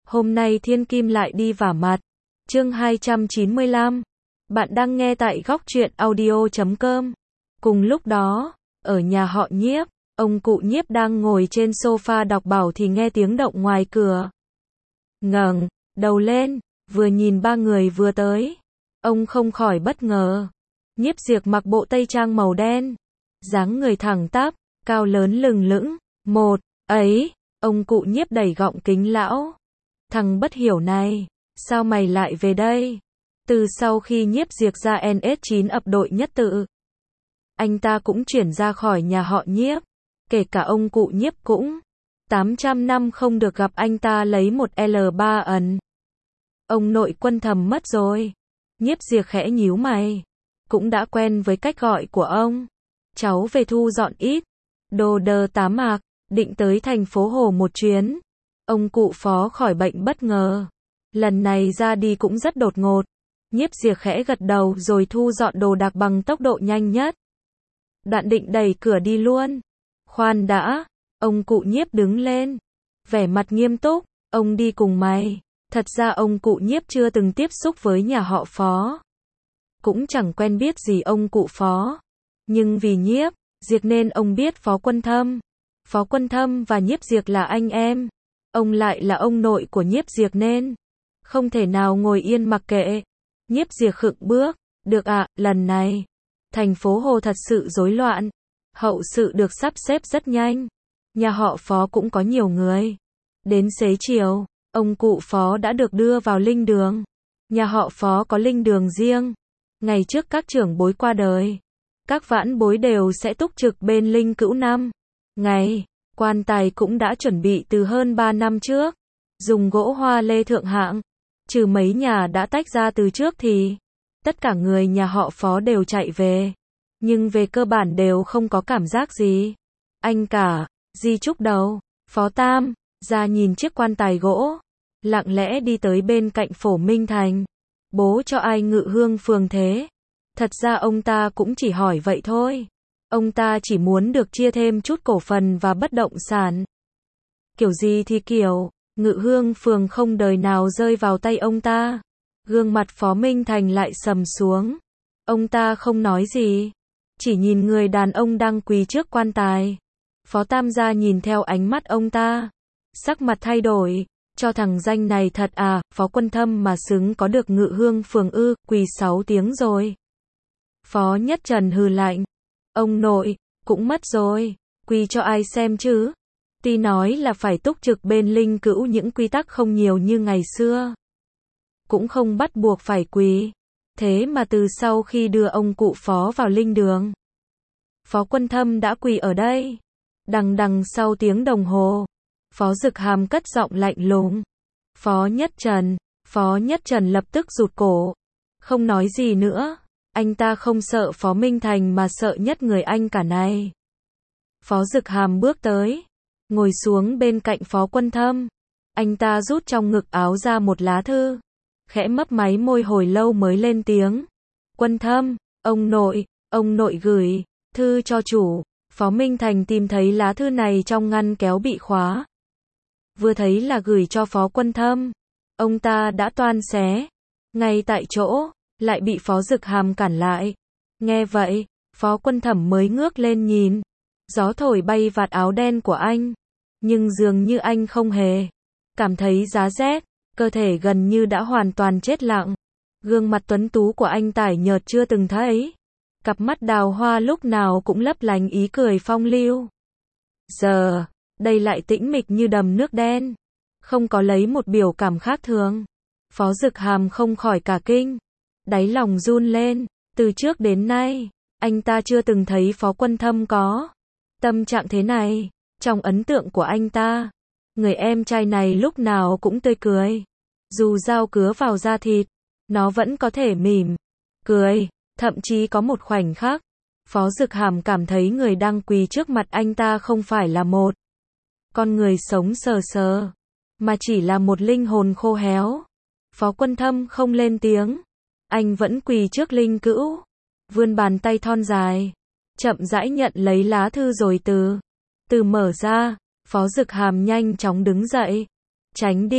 Hôm nay thiên kim lại đi vả mặt. Chương 295. Bạn đang nghe tại góc truyện audio.com. Cùng lúc đó, ở nhà họ Nhiếp, ông cụ Nhiếp đang ngồi trên sofa đọc bảo thì nghe tiếng động ngoài cửa. Ngẩng đầu lên, vừa nhìn ba người vừa tới. Ông không khỏi bất ngờ. Nhiếp Diệc mặc bộ tây trang màu đen, dáng người thẳng tắp, cao lớn lừng lững. Ấy, ông cụ Nhiếp đẩy gọng kính lão. Thằng bất hiểu này, sao mày lại về đây? Từ sau khi Nhiếp Diệc ra NS9 ập đội nhất tự, anh ta cũng chuyển ra khỏi nhà họ Nhiếp. Kể cả ông cụ Nhiếp cũng 800 năm không được gặp anh ta lấy một L3 ẩn. Ông nội Quân thầm mất rồi. Nhiếp Diệc khẽ nhíu mày. Cũng đã quen với cách gọi của ông. Cháu về thu dọn ít đồ đờ tá mạc, định tới thành phố Hồ một chuyến. Ông cụ Phó khỏi bệnh bất ngờ. Lần này ra đi cũng rất đột ngột. Nhiếp Diệc khẽ gật đầu rồi thu dọn đồ đạc bằng tốc độ nhanh nhất. Đoạn định đẩy cửa đi luôn. Khoan đã, ông cụ Nhiếp đứng lên. Vẻ mặt nghiêm túc, ông đi cùng mày. Thật ra ông cụ Nhiếp chưa từng tiếp xúc với nhà họ Phó. Cũng chẳng quen biết gì ông cụ Phó. Nhưng vì Nhiếp Diệc nên ông biết Phó Quân Thâm. Phó Quân Thâm và Nhiếp Diệc là anh em. Ông lại là ông nội của Nhiếp Diệc nên không thể nào ngồi yên mặc kệ. Nhiếp Diệc khựng bước. Được ạ, lần này thành phố Hồ thật sự rối loạn. Hậu sự được sắp xếp rất nhanh. Nhà họ Phó cũng có nhiều người. Đến xế chiều, ông cụ Phó đã được đưa vào linh đường. Nhà họ Phó có linh đường riêng. Ngày trước các trưởng bối qua đời, các vãn bối đều sẽ túc trực bên linh cữu 5 ngày. Quan tài cũng đã chuẩn bị từ hơn 3 năm trước. Dùng gỗ hoa lê thượng hạng. Trừ mấy nhà đã tách ra từ trước thì tất cả người nhà họ Phó đều chạy về. Nhưng về cơ bản đều không có cảm giác gì. Anh cả, di chúc đầu, Phó Tam, ra nhìn chiếc quan tài gỗ. Lặng lẽ đi tới bên cạnh Phổ Minh Thành. Bố cho ai ngự hương phường thế? Thật ra ông ta cũng chỉ hỏi vậy thôi. Ông ta chỉ muốn được chia thêm chút cổ phần và bất động sản. Kiểu gì thì kiểu, ngự hương phường không đời nào rơi vào tay ông ta. Gương mặt Phó Minh Thành lại sầm xuống. Ông ta không nói gì. Chỉ nhìn người đàn ông đang quỳ trước quan tài. Phó Tam gia nhìn theo ánh mắt ông ta. Sắc mặt thay đổi. Cho thằng danh này thật à, Phó Quân Thâm mà xứng có được ngự hương phường ư, quỳ 6 tiếng rồi. Phó Nhất Trần hừ lạnh. Ông nội, cũng mất rồi, quỳ cho ai xem chứ. Tuy nói là phải túc trực bên linh cữu những quy tắc không nhiều như ngày xưa. Cũng không bắt buộc phải quỳ. Thế mà từ sau khi đưa ông cụ Phó vào linh đường, Phó Quân Thâm đã quỳ ở đây. Đằng đằng sau tiếng đồng hồ, Phó Dực Hàm cất giọng lạnh lùng. Phó Nhất Trần lập tức rụt cổ. Không nói gì nữa. Anh ta không sợ Phó Minh Thành mà sợ nhất người anh cả này. Phó Dực Hàm bước tới, ngồi xuống bên cạnh Phó Quân Thâm. Anh ta rút trong ngực áo ra một lá thư. Khẽ mấp máy môi hồi lâu mới lên tiếng. Quân Thâm, ông nội gửi thư cho chủ. Phó Minh Thành tìm thấy lá thư này trong ngăn kéo bị khóa. Vừa thấy là gửi cho Phó Quân Thâm. Ông ta đã toan xé. Ngay tại chỗ, lại bị Phó Dực Hàm cản lại. Nghe vậy, Phó Quân Thẩm mới ngước lên nhìn. Gió thổi bay vạt áo đen của anh. Nhưng dường như anh không hề cảm thấy giá rét. Cơ thể gần như đã hoàn toàn chết lặng. Gương mặt tuấn tú của anh tái nhợt chưa từng thấy. Cặp mắt đào hoa lúc nào cũng lấp lánh ý cười phong lưu. Giờ, đây lại tĩnh mịch như đầm nước đen. Không có lấy một biểu cảm khác thường. Phó Dực Hàm không khỏi cả kinh. Đáy lòng run lên. Từ trước đến nay, anh ta chưa từng thấy Phó Quân Thâm có tâm trạng thế này. Trong ấn tượng của anh ta, người em trai này lúc nào cũng tươi cười. Dù dao cứa vào da thịt, nó vẫn có thể mỉm cười. Thậm chí có một khoảnh khắc, Phó Dực Hàm cảm thấy người đang quỳ trước mặt anh ta không phải là một con người sống sờ sờ, mà chỉ là một linh hồn khô héo. Phó Quân Thâm không lên tiếng. Anh vẫn quỳ trước linh cữu, vươn bàn tay thon dài, chậm rãi nhận lấy lá thư rồi từ từ mở ra. Phó Dực Hàm nhanh chóng đứng dậy. Tránh đi,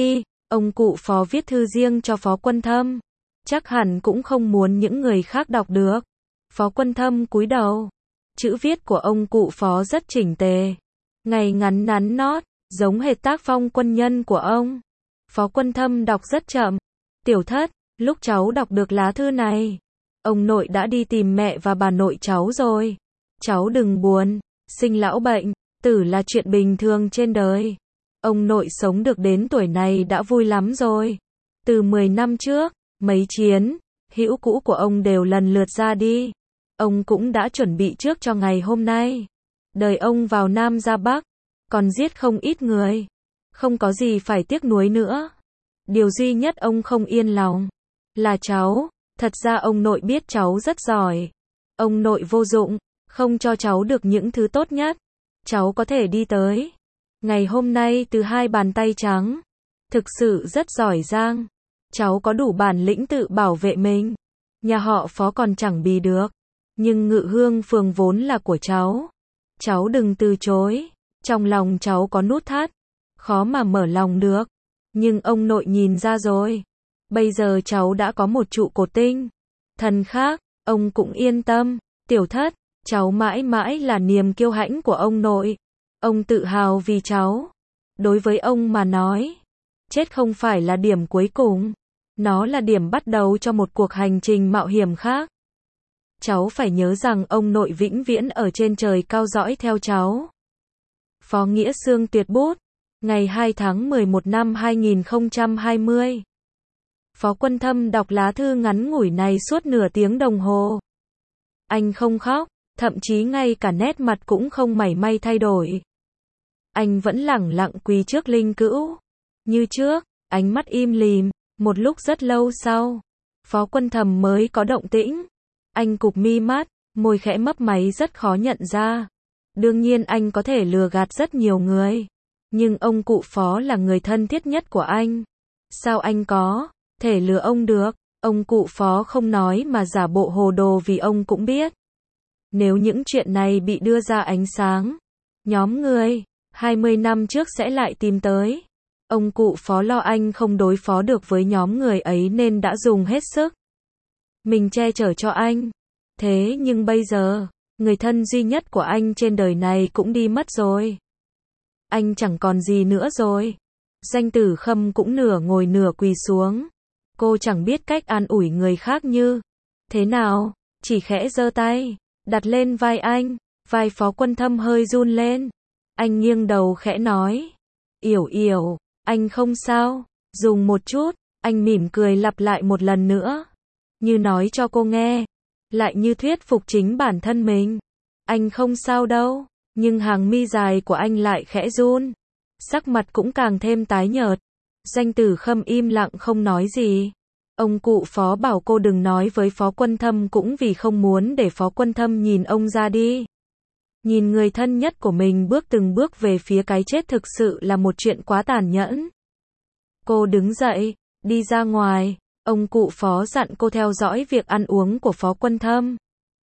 Ông cụ Phó viết thư riêng cho Phó Quân Thâm. Chắc hẳn cũng không muốn những người khác đọc được. Phó Quân Thâm cúi đầu. Chữ viết của ông cụ Phó rất chỉnh tề. Ngay ngắn nắn nót, giống hệt tác phong quân nhân của ông. Phó Quân Thâm đọc rất chậm. Tiểu thất, lúc cháu đọc được lá thư này, ông nội đã đi tìm mẹ và bà nội cháu rồi. Cháu đừng buồn, sinh lão bệnh, tử là chuyện bình thường trên đời. Ông nội sống được đến tuổi này đã vui lắm rồi. Từ 10 năm trước, mấy chiến hữu cũ của ông đều lần lượt ra đi. Ông cũng đã chuẩn bị trước cho ngày hôm nay. Đời ông vào Nam ra Bắc, còn giết không ít người. Không có gì phải tiếc nuối nữa. Điều duy nhất ông không yên lòng là cháu. Thật ra ông nội biết cháu rất giỏi. Ông nội vô dụng, không cho cháu được những thứ tốt nhất. Cháu có thể đi tới ngày hôm nay từ hai bàn tay trắng. Thực sự rất giỏi giang. Cháu có đủ bản lĩnh tự bảo vệ mình. Nhà họ Phó còn chẳng bì được. Nhưng Ngự Hương Phường vốn là của cháu. Cháu đừng từ chối. Trong lòng cháu có nút thắt. Khó mà mở lòng được. Nhưng ông nội nhìn ra rồi. Bây giờ cháu đã có một trụ cột tinh thần khác. Ông cũng yên tâm. Tiểu thất, cháu mãi mãi là niềm kiêu hãnh của ông nội. Ông tự hào vì cháu. Đối với ông mà nói, chết không phải là điểm cuối cùng. Nó là điểm bắt đầu cho một cuộc hành trình mạo hiểm khác. Cháu phải nhớ rằng ông nội vĩnh viễn ở trên trời cao dõi theo cháu. Phó Nghĩa Xương tuyệt bút. Ngày 2 tháng 11 năm 2020. Phó Quân Thâm đọc lá thư ngắn ngủi này suốt nửa tiếng đồng hồ. Anh không khóc, thậm chí ngay cả nét mặt cũng không mảy may thay đổi. Anh vẫn lẳng lặng quỳ trước linh cữu. Như trước, ánh mắt im lìm. Một lúc rất lâu sau, Phó Quân Thâm mới có động tĩnh. Anh cụp mi mắt, môi khẽ mấp máy rất khó nhận ra. Đương nhiên anh có thể lừa gạt rất nhiều người. Nhưng ông cụ Phó là người thân thiết nhất của anh. Sao anh có thể lừa ông được? Ông cụ Phó không nói mà giả bộ hồ đồ vì ông cũng biết. Nếu những chuyện này bị đưa ra ánh sáng, nhóm người 20 năm trước sẽ lại tìm tới. Ông cụ Phó lo anh không đối phó được với nhóm người ấy nên đã dùng hết sức mình che chở cho anh. Thế nhưng bây giờ, người thân duy nhất của anh trên đời này cũng đi mất rồi. Anh chẳng còn gì nữa rồi. Danh Tử Khâm cũng nửa ngồi nửa quỳ xuống. Cô chẳng biết cách an ủi người khác như thế nào, chỉ khẽ giơ tay đặt lên vai anh. Vai Phó Quân Thâm hơi run lên. Anh nghiêng đầu khẽ nói, Yểu Yểu, anh không sao. Dùng một chút. Anh mỉm cười lặp lại một lần nữa, như nói cho cô nghe, lại như thuyết phục chính bản thân mình. Anh không sao đâu. Nhưng hàng mi dài của anh lại khẽ run. Sắc mặt cũng càng thêm tái nhợt. Danh Tử Khâm im lặng không nói gì. Ông cụ Phó bảo cô đừng nói với Phó Quân Thâm cũng vì không muốn để Phó Quân Thâm nhìn ông ra đi. Nhìn người thân nhất của mình bước từng bước về phía cái chết thực sự là một chuyện quá tàn nhẫn. Cô đứng dậy, đi ra ngoài. Ông cụ Phó dặn cô theo dõi việc ăn uống của Phó Quân Thâm.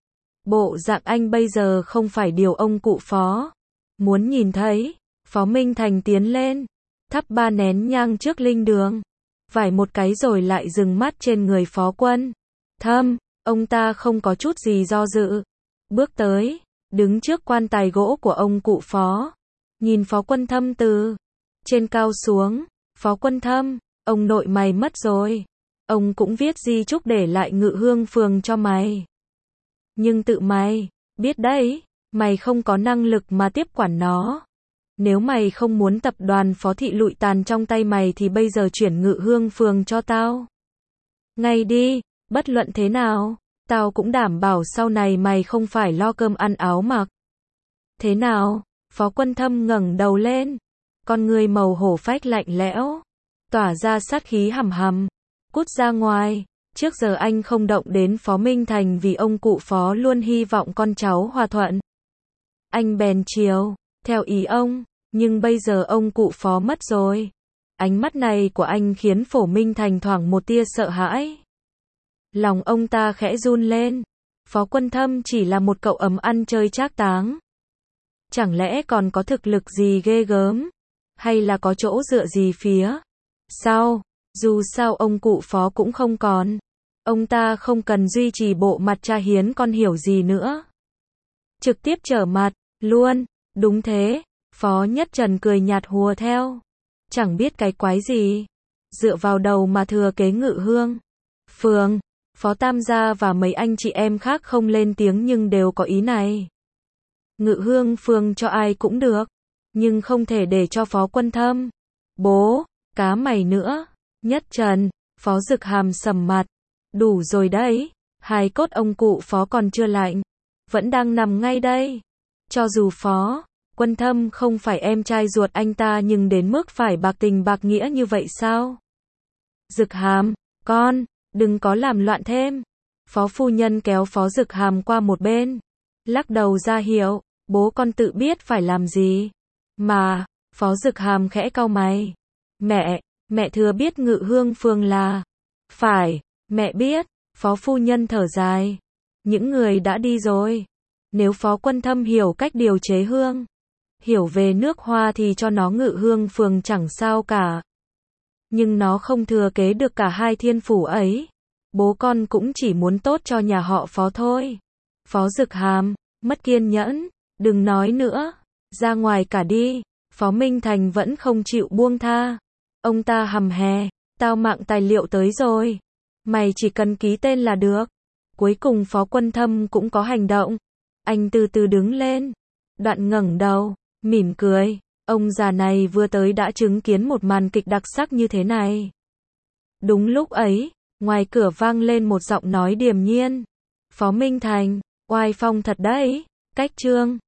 Bộ dạng anh bây giờ không phải điều ông cụ Phó muốn nhìn thấy. Phó Minh Thành tiến lên, thắp 3 nén nhang trước linh đường, vải một cái rồi lại dừng mắt trên người Phó Quân Thâm. Ông ta không có chút gì do dự, bước tới, đứng trước quan tài gỗ của ông cụ Phó, nhìn Phó Quân Thâm từ trên cao xuống. Phó Quân Thâm, ông nội mày mất rồi. Ông cũng viết di chúc để lại Ngự Hương Phường cho mày. Nhưng tự mày biết đấy, mày không có năng lực mà tiếp quản nó. Nếu mày không muốn tập đoàn Phó Thị lụi tàn trong tay mày thì bây giờ chuyển Ngự Hương Phường cho tao ngay đi. Bất luận thế nào, tao cũng đảm bảo sau này mày không phải lo cơm ăn áo mặc. Thế nào? Phó Quân Thâm ngẩng đầu lên, con người màu hổ phách lạnh lẽo, tỏa ra sát khí hầm hầm. Cút ra ngoài. Trước giờ anh không động đến Phó Minh Thành vì ông cụ Phó luôn hy vọng con cháu hòa thuận. Anh bèn chiều theo ý ông, nhưng bây giờ ông cụ Phó mất rồi. Ánh mắt này của anh khiến Phổ Minh Thành thoảng một tia sợ hãi. Lòng ông ta khẽ run lên. Phó Quân Thâm chỉ là một cậu ấm ăn chơi trác táng. Chẳng lẽ còn có thực lực gì ghê gớm? Hay là có chỗ dựa gì phía Sau, dù sao ông cụ Phó cũng không còn. Ông ta không cần duy trì bộ mặt cha hiến con hiểu gì nữa. Trực tiếp trở mặt, luôn, đúng thế, Phó Nhất Trần cười nhạt hùa theo. Chẳng biết cái quái gì. Dựa vào đầu mà thừa kế Ngự Hương Phường, Phó Tam gia và mấy anh chị em khác không lên tiếng nhưng đều có ý này. Ngự Hương Phường cho ai cũng được, nhưng không thể để cho Phó Quân Thâm. Bố, cá mày nữa. Nhất Trần, Phó Dực Hàm sầm mặt. Đủ rồi đấy, hài cốt ông cụ Phó còn chưa lạnh, vẫn đang nằm ngay đây. Cho dù Phó Quân Thâm không phải em trai ruột anh ta nhưng đến mức phải bạc tình bạc nghĩa như vậy sao? Dực Hàm, con, đừng có làm loạn thêm. Phó phu nhân kéo Phó Dực Hàm qua một bên, lắc đầu ra hiệu, bố con tự biết phải làm gì. Mà, Phó Dực Hàm khẽ cau mày. Mẹ thừa biết Ngự Hương Phường là. Phải, mẹ biết, Phó phu nhân thở dài. Những người đã đi rồi. Nếu Phó Quân Thâm hiểu cách điều chế hương, hiểu về nước hoa thì cho nó Ngự Hương Phường chẳng sao cả. Nhưng nó không thừa kế được cả hai thiên phủ ấy. Bố con cũng chỉ muốn tốt cho nhà họ Phó thôi. Phó Dực Hàm, mất kiên nhẫn, đừng nói nữa, ra ngoài cả đi. Phó Minh Thành vẫn không chịu buông tha. Ông ta hầm hè, tao mạng tài liệu tới rồi. Mày chỉ cần ký tên là được. Cuối cùng Phó Quân Thâm cũng có hành động. Anh từ từ đứng lên, đoạn ngẩng đầu, mỉm cười. Ông già này vừa tới đã chứng kiến một màn kịch đặc sắc như thế này. Đúng lúc ấy, ngoài cửa vang lên một giọng nói điềm nhiên. Phó Minh Thành, oai phong thật đấy, cách trương.